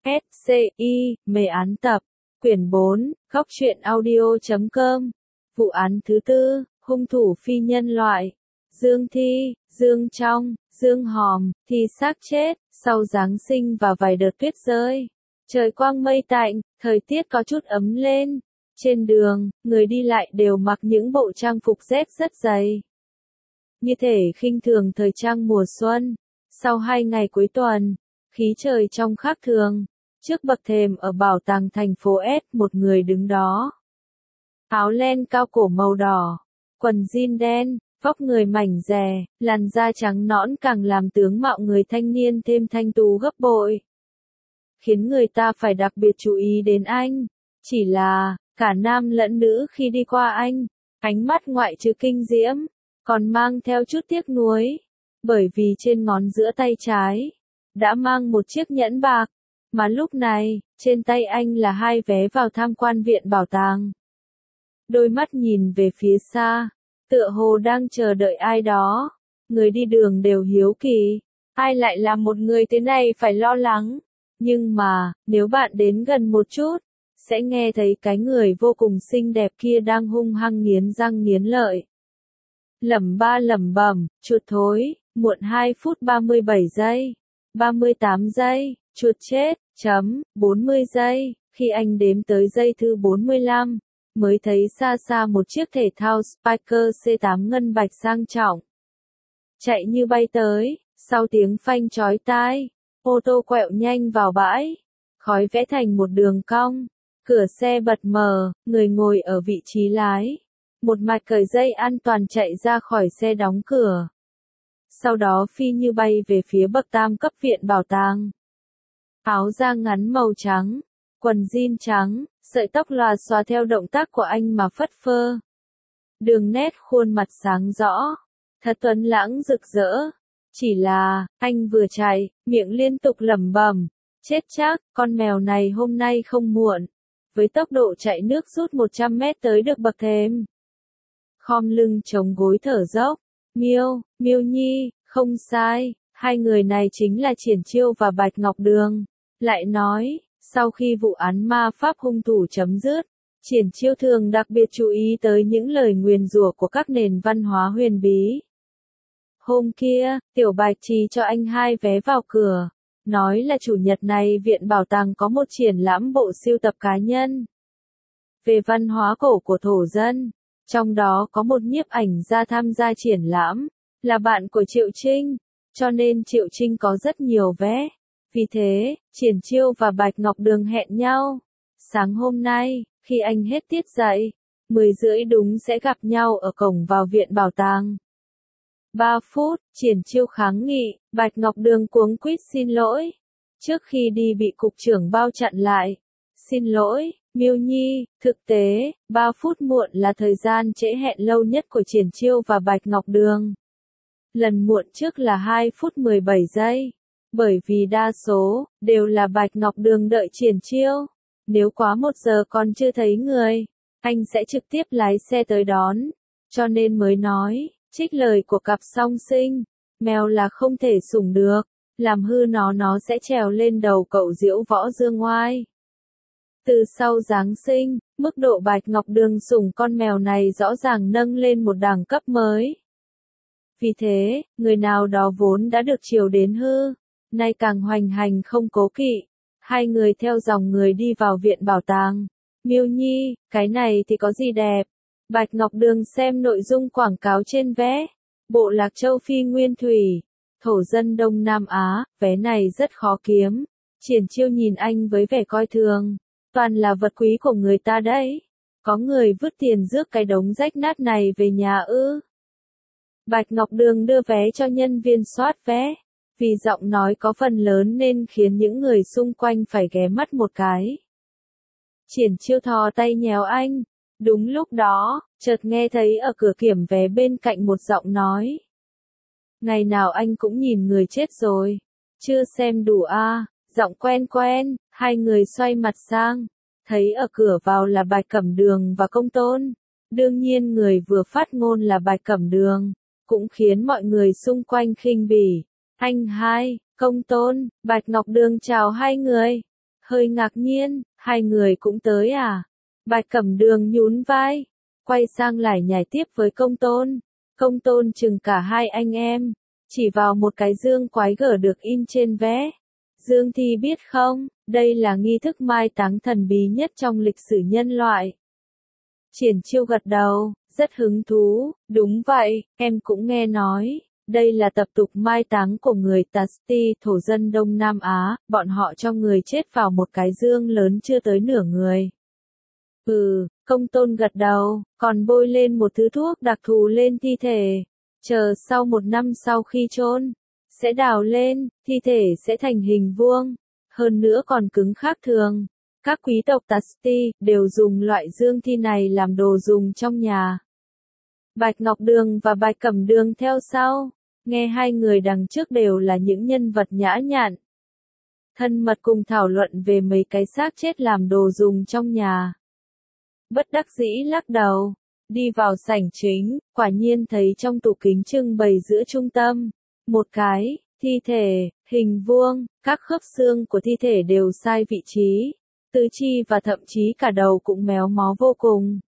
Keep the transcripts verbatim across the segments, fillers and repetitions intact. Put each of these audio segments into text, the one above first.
S C I, mê án tập, quyển bốn, góc truyện audio chấm com. Vụ án thứ tư, hung thủ phi nhân loại. Dương Thi, Dương Trong, Dương Hòm, thi xác chết, sau Giáng sinh và vài đợt tuyết rơi. Trời quang mây tạnh, thời tiết có chút ấm lên. Trên đường, người đi lại đều mặc những bộ trang phục dép rất dày. Như thể khinh thường thời trang mùa xuân. Sau hai ngày cuối tuần, khí trời trong khác thường. Trước bậc thềm ở bảo tàng thành phố S, một người đứng đó. Áo len cao cổ màu đỏ, quần jean đen, vóc người mảnh dè, làn da trắng nõn càng làm tướng mạo người thanh niên thêm thanh tú gấp bội. Khiến người ta phải đặc biệt chú ý đến anh. Chỉ là, cả nam lẫn nữ khi đi qua anh, ánh mắt ngoại trừ kinh diễm, còn mang theo chút tiếc nuối. Bởi vì trên ngón giữa tay trái, đã mang một chiếc nhẫn bạc. Mà lúc này, trên tay anh là hai vé vào tham quan viện bảo tàng. Đôi mắt nhìn về phía xa, tựa hồ đang chờ đợi ai đó. Người đi đường đều hiếu kỳ, ai lại là một người thế này phải lo lắng. Nhưng mà, nếu bạn đến gần một chút, sẽ nghe thấy cái người vô cùng xinh đẹp kia đang hung hăng nghiến răng nghiến lợi. Lẩm ba lẩm bẩm, chuột thối, muộn hai phút ba mươi bảy giây, ba mươi tám giây, chuột chết, chấm, bốn mươi giây, khi anh đếm tới giây thứ bốn mươi lăm, mới thấy xa xa một chiếc thể thao Spiker C tám ngân bạch sang trọng. Chạy như bay tới, sau tiếng phanh chói tai, ô tô quẹo nhanh vào bãi, khói vẽ thành một đường cong, cửa xe bật mở, người ngồi ở vị trí lái. Một mạch cởi dây an toàn chạy ra khỏi xe đóng cửa. Sau đó phi như bay về phía bậc tam cấp viện bảo tàng. Áo da ngắn màu trắng, quần jean trắng, sợi tóc lòa xòa theo động tác của anh mà phất phơ. Đường nét khuôn mặt sáng rõ, thật tuấn lãng rực rỡ. Chỉ là, anh vừa chạy, miệng liên tục lẩm bẩm, chết chắc, con mèo này hôm nay không muộn. Với tốc độ chạy nước rút một trăm mét tới được bậc thềm. Khom lưng chống gối thở dốc, Miêu, Miêu Nhi, không sai, hai người này chính là Triển Chiêu và Bạch Ngọc Đường. Lại nói, sau khi vụ án ma pháp hung thủ chấm dứt, Triển Chiêu thường đặc biệt chú ý tới những lời nguyền rủa của các nền văn hóa huyền bí. Hôm kia, Tiểu Bạch chỉ cho anh hai vé vào cửa, nói là chủ nhật này viện bảo tàng có một triển lãm bộ sưu tập cá nhân về văn hóa cổ của thổ dân. Trong đó có một nhiếp ảnh gia tham gia triển lãm, là bạn của Triệu Trinh, cho nên Triệu Trinh có rất nhiều vé. Vì thế, Triển Chiêu và Bạch Ngọc Đường hẹn nhau. Sáng hôm nay, khi anh hết tiết dạy, mười rưỡi đúng sẽ gặp nhau ở cổng vào viện bảo tàng. Ba phút, Triển Chiêu kháng nghị, Bạch Ngọc Đường cuống quýt xin lỗi. Trước khi đi bị cục trưởng bao chặn lại. Xin lỗi, Miêu Nhi, thực tế, ba phút muộn là thời gian trễ hẹn lâu nhất của Triển Chiêu và Bạch Ngọc Đường. Lần muộn trước là hai phút mười bảy giây. Bởi vì đa số, đều là Bạch Ngọc Đường đợi Triển Chiêu. Nếu quá một giờ còn chưa thấy người, anh sẽ trực tiếp lái xe tới đón. Cho nên mới nói, trích lời của cặp song sinh, mèo là không thể sủng được, làm hư nó nó sẽ trèo lên đầu cậu diễu võ dương ngoai. Từ sau Giáng sinh, mức độ Bạch Ngọc Đường sủng con mèo này rõ ràng nâng lên một đẳng cấp mới. Vì thế, người nào đó vốn đã được chiều đến hư, nay càng hoành hành không cố kỵ. Hai người theo dòng người đi vào viện bảo tàng. Miêu Nhi, cái này thì có gì đẹp? Bạch Ngọc Đường xem nội dung quảng cáo trên vé. Bộ lạc châu Phi Nguyên Thủy, thổ dân Đông Nam Á, vé này rất khó kiếm. Triển Chiêu nhìn anh với vẻ coi thường. Toàn là vật quý của người ta đấy. Có người vứt tiền rước cái đống rách nát này về nhà ư? Bạch Ngọc Đường đưa vé cho nhân viên soát vé. Vì giọng nói có phần lớn nên khiến những người xung quanh phải ghé mắt một cái. Triển Chiêu thò tay nhéo anh. Đúng lúc đó, chợt nghe thấy ở cửa kiểm vé bên cạnh một giọng nói. Ngày nào anh cũng nhìn người chết rồi. Chưa xem đủ à, giọng quen quen, hai người xoay mặt sang. Thấy ở cửa vào là Bạch Cẩm Đường và Công Tôn. Đương nhiên người vừa phát ngôn là Bạch Cẩm Đường, cũng khiến mọi người xung quanh khinh bỉ. Anh hai, Công Tôn, Bạch Ngọc Đường chào hai người. hơi ngạc nhiên, hai người cũng tới à? Bạch Cẩm Đường nhún vai, quay sang lại nhảy tiếp với Công Tôn. Công Tôn chừng cả hai anh em, chỉ vào một cái dương quái gở được in trên vé. Dương Thi biết không, đây là nghi thức mai táng thần bí nhất trong lịch sử nhân loại. Triển Chiêu gật đầu, rất hứng thú, đúng vậy, em cũng nghe nói. Đây là tập tục mai táng của người Tasti, thổ dân Đông Nam Á, bọn họ cho người chết vào một cái dương lớn chưa tới nửa người. Ừ, Công Tôn gật đầu, còn bôi lên một thứ thuốc đặc thù lên thi thể. Chờ sau một năm sau khi chôn, sẽ đào lên, thi thể sẽ thành hình vuông, hơn nữa còn cứng khác thường. Các quý tộc Tasti đều dùng loại dương thi này làm đồ dùng trong nhà. Bạch Ngọc Đường và Bạch Cẩm Đường theo sau, nghe hai người đằng trước đều là những nhân vật nhã nhặn, thân mật cùng thảo luận về mấy cái xác chết làm đồ dùng trong nhà. Bất đắc dĩ lắc đầu, đi vào sảnh chính, quả nhiên thấy trong tủ kính trưng bày giữa trung tâm, một cái thi thể, hình vuông, các khớp xương của thi thể đều sai vị trí, tứ chi và thậm chí cả đầu cũng méo mó vô cùng.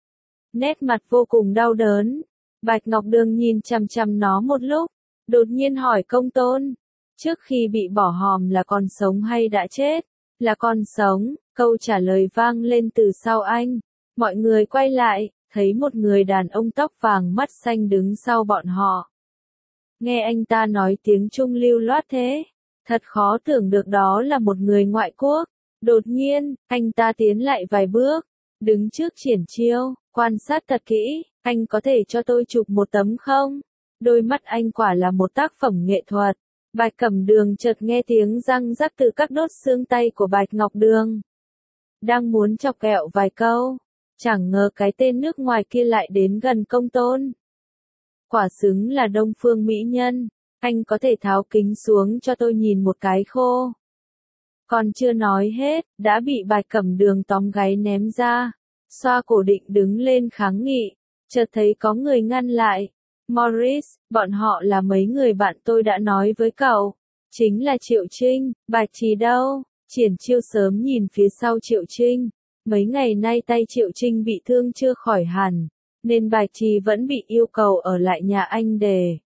Nét mặt vô cùng đau đớn. Bạch Ngọc Đường nhìn chằm chằm nó một lúc, đột nhiên hỏi Công Tôn, trước khi bị bỏ hòm là còn sống hay đã chết? Là còn sống, câu trả lời vang lên từ sau anh. Mọi người quay lại, thấy một người đàn ông tóc vàng mắt xanh đứng sau bọn họ. Nghe anh ta nói tiếng Trung lưu loát thế, thật khó tưởng được đó là một người ngoại quốc. Đột nhiên, anh ta tiến lại vài bước, đứng trước Triển Chiêu, quan sát thật kỹ, anh có thể cho tôi chụp một tấm không? Đôi mắt anh quả là một tác phẩm nghệ thuật. Bạch Cẩm Đường chợt nghe tiếng răng rắc từ các đốt xương tay của Bạch Ngọc Đường. Đang muốn chọc ghẹo vài câu, chẳng ngờ cái tên nước ngoài kia lại đến gần Công Tôn. Quả xứng là Đông Phương mỹ nhân, anh có thể tháo kính xuống cho tôi nhìn một cái khô. Còn chưa nói hết, đã bị Bạch Cẩm Đường tóm gáy ném ra, xoa cổ định đứng lên kháng nghị, chợt thấy có người ngăn lại. Morris, bọn họ là mấy người bạn tôi đã nói với cậu, chính là Triệu Trinh. Bạch Trì đâu? Triển Chiêu sớm nhìn phía sau Triệu Trinh, mấy ngày nay tay Triệu Trinh bị thương chưa khỏi hẳn, nên Bạch Trì vẫn bị yêu cầu ở lại nhà anh để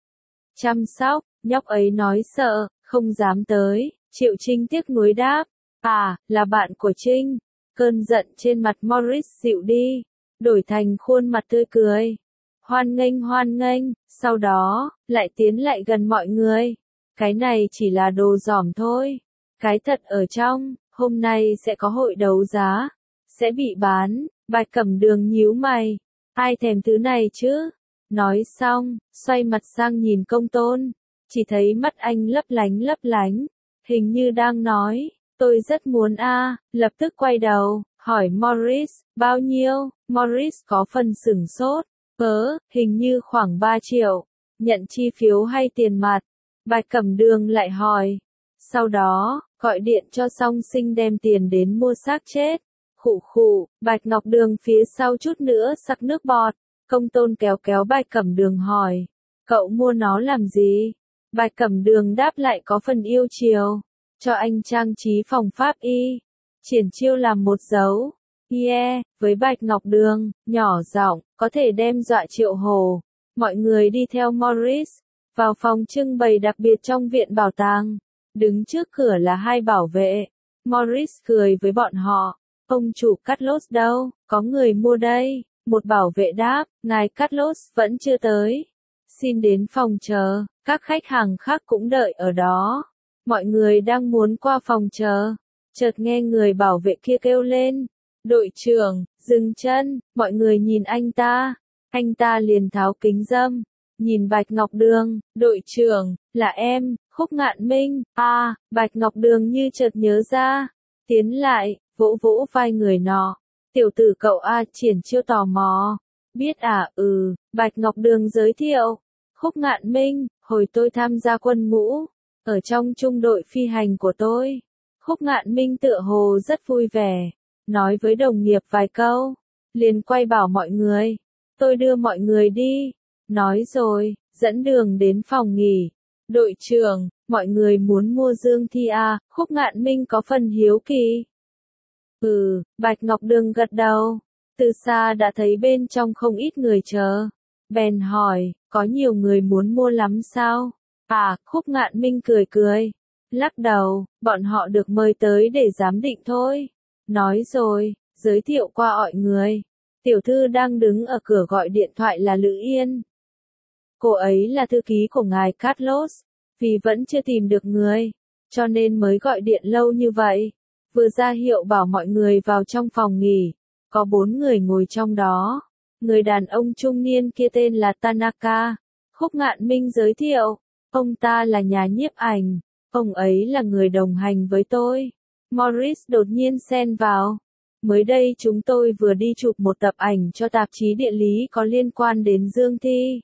chăm sóc. Nhóc ấy nói sợ, không dám tới. Triệu Trinh tiếc nuối đáp, à, là bạn của Trinh. Cơn giận trên mặt Morris dịu đi, đổi thành khuôn mặt tươi cười. Hoan nghênh hoan nghênh, sau đó, lại tiến lại gần mọi người. Cái này chỉ là đồ giỏm thôi. Cái thật ở trong, hôm nay sẽ có hội đấu giá, sẽ bị bán. Bạch Cẩm Đường nhíu mày, ai thèm thứ này chứ? Nói xong, xoay mặt sang nhìn Công Tôn, chỉ thấy mắt anh lấp lánh lấp lánh, hình như đang nói, tôi rất muốn a. Lập tức quay đầu, hỏi Morris, bao nhiêu? Morris có phần sửng sốt, vớ, hình như khoảng ba triệu, nhận chi phiếu hay tiền mặt? Bạch Cẩm Đường lại hỏi, sau đó, gọi điện cho Song Sinh đem tiền đến mua xác chết. Khụ khụ, Bạch Ngọc Đường phía sau chút nữa sặc nước bọt. Công Tôn kéo kéo Bạch Cẩm Đường hỏi, cậu mua nó làm gì? Bạch Cẩm Đường đáp lại có phần yêu chiều, cho anh trang trí phòng pháp y. Triển Chiêu làm một dấu, yeah, với Bạch Ngọc Đường, nhỏ giọng, có thể đem dọa Triệu Hồ. Mọi người đi theo Morris, vào phòng trưng bày đặc biệt trong viện bảo tàng. Đứng trước cửa là hai bảo vệ. Morris cười với bọn họ, ông chủ Carlos đâu, có người mua đây. Một bảo vệ đáp, ngài Carlos vẫn chưa tới. Xin đến phòng chờ, các khách hàng khác cũng đợi ở đó. Mọi người đang muốn qua phòng chờ, chợt nghe người bảo vệ kia kêu lên, đội trưởng, dừng chân. Mọi người nhìn anh ta, anh ta liền tháo kính râm, nhìn Bạch Ngọc Đường, đội trưởng, là em, Khúc Ngạn Minh. À, Bạch Ngọc Đường như chợt nhớ ra, tiến lại, vỗ vỗ vai người nọ. Tiểu tử cậu a. Triển Chiêu tò mò, biết à? Ừ. Bạch Ngọc Đường giới thiệu, Khúc Ngạn Minh, hồi tôi tham gia quân ngũ, ở trong trung đội phi hành của tôi. Khúc Ngạn Minh tựa hồ rất vui vẻ, nói với đồng nghiệp vài câu, liền quay bảo mọi người, tôi đưa mọi người đi. Nói rồi, dẫn đường đến phòng nghỉ. Đội trưởng, Mọi người muốn mua Dương Thi à, Khúc Ngạn Minh có phần hiếu kỳ. Ừ, Bạch Ngọc Đường gật đầu. Từ xa đã thấy bên trong không ít người chờ. Bèn hỏi, có nhiều người muốn mua lắm sao? À, Khúc Ngạn Minh cười cười. Lắc đầu, bọn họ được mời tới để giám định thôi. Nói rồi, giới thiệu qua mọi người. Tiểu thư đang đứng ở cửa gọi điện thoại là Lữ Yên. Cô ấy là thư ký của ngài Carlos. Vì vẫn chưa tìm được người, cho nên mới gọi điện lâu như vậy. Vừa ra hiệu bảo mọi người vào trong phòng nghỉ. Có bốn người ngồi trong đó. Người đàn ông trung niên kia tên là Tanaka. Khúc Ngạn Minh giới thiệu. Ông ta là nhà nhiếp ảnh. Ông ấy là người đồng hành với tôi. Morris đột nhiên xen vào. Mới đây chúng tôi vừa đi chụp một tập ảnh cho tạp chí địa lý có liên quan đến Dương Thi.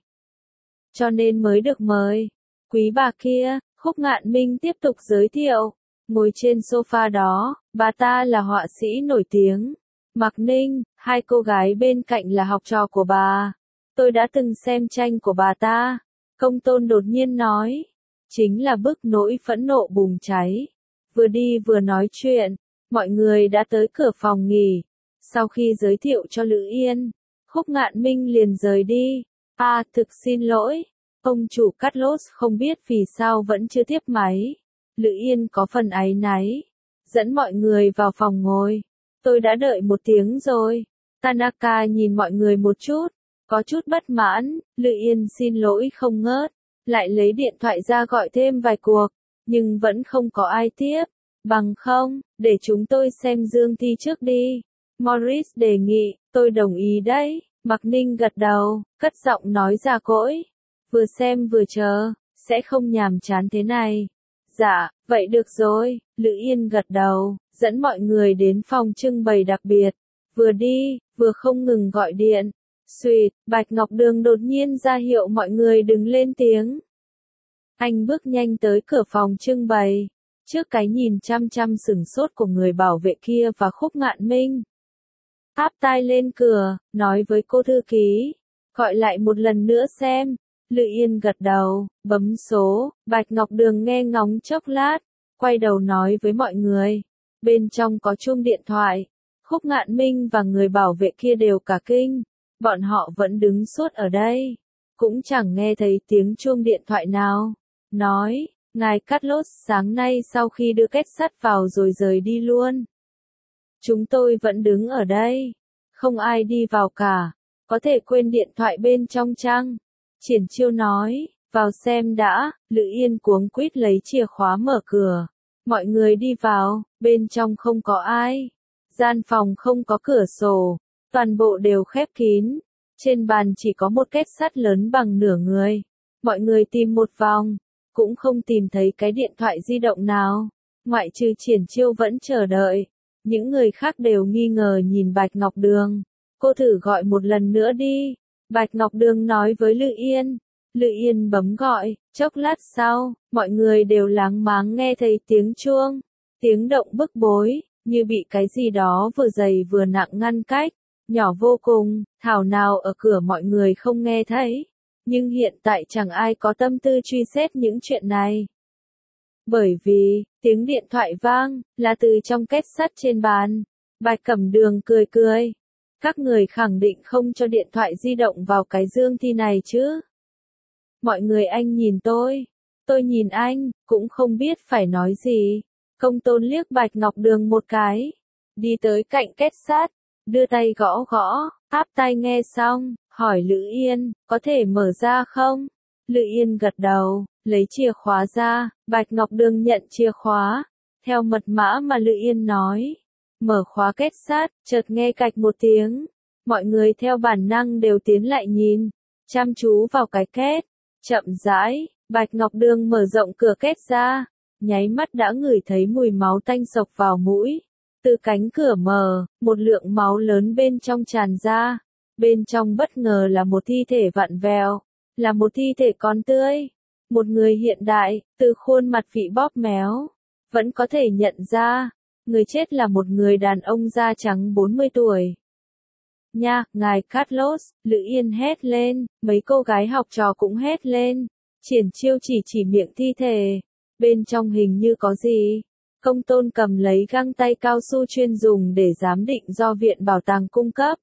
Cho nên mới được mời. Quý bà kia, Khúc Ngạn Minh tiếp tục giới thiệu. Ngồi trên sofa đó, bà ta là họa sĩ nổi tiếng. Mạc Ninh, hai cô gái bên cạnh là học trò của bà. Tôi đã từng xem tranh của bà ta. Công Tôn đột nhiên nói. Chính là bức Nỗi Phẫn Nộ Bùng Cháy. Vừa đi vừa nói chuyện, mọi người đã tới cửa phòng nghỉ. Sau khi giới thiệu cho Lữ Yên, Khúc Ngạn Minh liền rời đi. À, thực xin lỗi. Ông chủ Carlos không biết vì sao vẫn chưa tiếp máy. Lữ Yên có phần áy náy. Dẫn mọi người vào phòng ngồi. Tôi đã đợi một tiếng rồi. Tanaka nhìn mọi người một chút. Có chút bất mãn. Lữ Yên xin lỗi không ngớt. Lại lấy điện thoại ra gọi thêm vài cuộc. Nhưng vẫn không có ai tiếp. Bằng không, để chúng tôi xem Dương Thi trước đi. Morris đề nghị. Tôi đồng ý đấy. Mạc Ninh gật đầu. Cất giọng nói ra cỗi. Vừa xem vừa chờ, sẽ không nhàm chán thế này. Dạ, vậy được rồi, Lữ Yên gật đầu, dẫn mọi người đến phòng trưng bày đặc biệt. Vừa đi, vừa không ngừng gọi điện. Xuyệt, Bạch Ngọc Đường đột nhiên ra hiệu mọi người đừng lên tiếng. Anh bước nhanh tới cửa phòng trưng bày, trước cái nhìn chăm chăm sửng sốt của người bảo vệ kia và Khúc Ngạn Minh. Áp tai lên cửa, nói với cô thư ký, gọi lại một lần nữa xem. Lữ Yên gật đầu, bấm số. Bạch Ngọc Đường nghe ngóng chốc lát, quay đầu nói với mọi người. Bên trong có chuông điện thoại. Khúc Ngạn Minh và người bảo vệ kia đều cả kinh. Bọn họ vẫn đứng suốt ở đây. Cũng chẳng nghe thấy tiếng chuông điện thoại nào. Nói, ngài Carlos sáng nay sau khi đưa kết sắt vào rồi rời đi luôn. Chúng tôi vẫn đứng ở đây. Không ai đi vào cả. Có thể quên điện thoại bên trong chăng? Triển Chiêu nói, vào xem đã. Lữ Yên cuống quýt lấy chìa khóa mở cửa. Mọi người đi vào, bên trong không có ai. Gian phòng không có cửa sổ, toàn bộ đều khép kín. Trên bàn chỉ có một két sắt lớn bằng nửa người. Mọi người tìm một vòng, cũng không tìm thấy cái điện thoại di động nào. Ngoại trừ Triển Chiêu vẫn chờ đợi. Những người khác đều nghi ngờ nhìn Bạch Ngọc Đường. Cô thử gọi một lần nữa đi. Bạch Ngọc Đường nói với Lữ Yên. Lữ Yên bấm gọi, chốc lát sau, mọi người đều láng máng nghe thấy tiếng chuông. Tiếng động bức bối, như bị cái gì đó vừa dày vừa nặng ngăn cách. Nhỏ vô cùng, thảo nào ở cửa mọi người không nghe thấy. Nhưng hiện tại chẳng ai có tâm tư truy xét những chuyện này. Bởi vì, tiếng điện thoại vang, là từ trong két sắt trên bàn. Bạch Cẩm Đường cười cười. Các người khẳng định không cho điện thoại di động vào cái Dương Thi này chứ. Mọi người anh nhìn tôi. Tôi nhìn anh, cũng không biết phải nói gì. Công Tôn liếc Bạch Ngọc Đường một cái. Đi tới cạnh két sắt, đưa tay gõ gõ, áp tai nghe xong, hỏi Lữ Yên, có thể mở ra không? Lữ Yên gật đầu, lấy chìa khóa ra, Bạch Ngọc Đường nhận chìa khóa. Theo mật mã mà Lữ Yên nói. Mở khóa két sắt, chợt nghe cạch một tiếng. Mọi người theo bản năng đều tiến lại nhìn, chăm chú vào cái két. Chậm rãi, Bạch Ngọc Đường mở rộng cửa két ra, nháy mắt đã ngửi thấy mùi máu tanh sộc vào mũi. Từ cánh cửa mở, một lượng máu lớn bên trong tràn ra. Bên trong bất ngờ là một thi thể vặn vẹo, là một thi thể còn tươi. Một người hiện đại, từ khuôn mặt vị bóp méo, vẫn có thể nhận ra. Người chết là một người đàn ông da trắng bốn mươi tuổi. Nha, ngài Carlos, Lữ Yên hét lên, mấy cô gái học trò cũng hét lên. Triển Chiêu chỉ chỉ miệng thi thể. bên trong hình như có gì. Công tôn cầm lấy găng tay cao su chuyên dùng để giám định do viện bảo tàng cung cấp.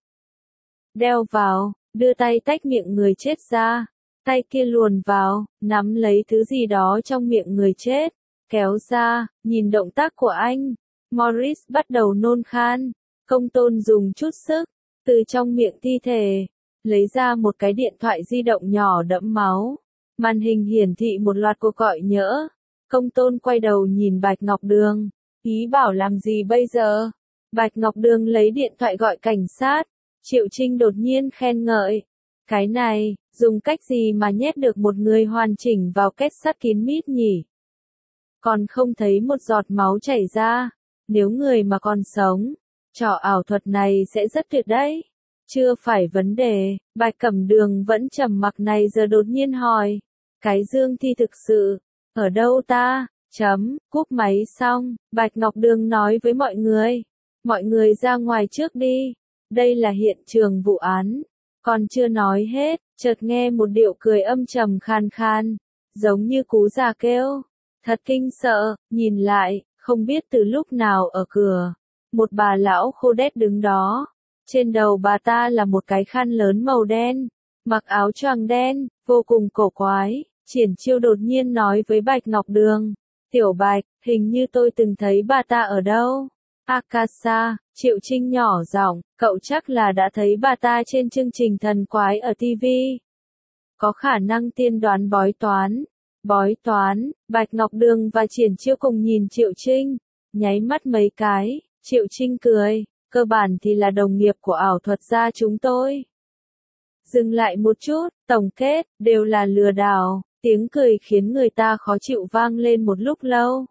Đeo vào, đưa tay tách miệng người chết ra. Tay kia luồn vào, nắm lấy thứ gì đó trong miệng người chết. Kéo ra, nhìn động tác của anh. Morris bắt đầu nôn khan. Công tôn dùng chút sức, từ trong miệng thi thể, lấy ra một cái điện thoại di động nhỏ đẫm máu. Màn hình hiển thị một loạt cuộc gọi nhỡ. Công tôn quay đầu nhìn Bạch Ngọc Đường. Ý bảo làm gì bây giờ? Bạch Ngọc Đường lấy điện thoại gọi cảnh sát. Triệu Trinh đột nhiên khen ngợi. Cái này, dùng cách gì mà nhét được một người hoàn chỉnh vào kết sắt kín mít nhỉ? Còn không thấy một giọt máu chảy ra. Nếu người mà còn sống, trò ảo thuật này sẽ rất tuyệt đấy. Chưa phải vấn đề, Bạch Cẩm Đường vẫn trầm mặc này giờ đột nhiên hỏi. Cái Dương Thi thực sự, ở đâu ta? Chấm, cúp máy xong, Bạch Ngọc Đường nói với mọi người. Mọi người ra ngoài trước đi. Đây là hiện trường vụ án. Còn chưa nói hết, chợt nghe một điệu cười âm trầm khan khan, giống như cú già kêu. Thật kinh sợ, nhìn lại, không biết từ lúc nào ở cửa. Một bà lão khô đét đứng đó. Trên đầu bà ta là một cái khăn lớn màu đen, mặc áo choàng đen, vô cùng cổ quái. Triển Chiêu đột nhiên nói với Bạch Ngọc Đường. Tiểu Bạch, hình như tôi từng thấy bà ta ở đâu? Akasa, Triệu Trinh nhỏ giọng, cậu chắc là đã thấy bà ta trên chương trình thần quái ở ti vi. Có khả năng tiên đoán bói toán. Bói toán, Bạch Ngọc Đường và Triển Chiêu cùng nhìn Triệu Trinh, nháy mắt mấy cái. Triệu Trinh cười, cơ bản thì là đồng nghiệp của ảo thuật gia chúng tôi. Dừng lại một chút, tổng kết, đều là lừa đảo. Tiếng cười khiến người ta khó chịu vang lên một lúc lâu.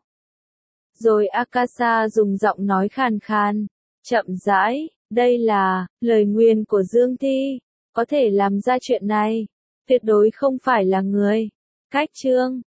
Rồi Akasa dùng giọng nói khàn khàn, chậm rãi, đây là lời nguyền của Dương Thi, có thể làm ra chuyện này, tuyệt đối không phải là người. Cách chương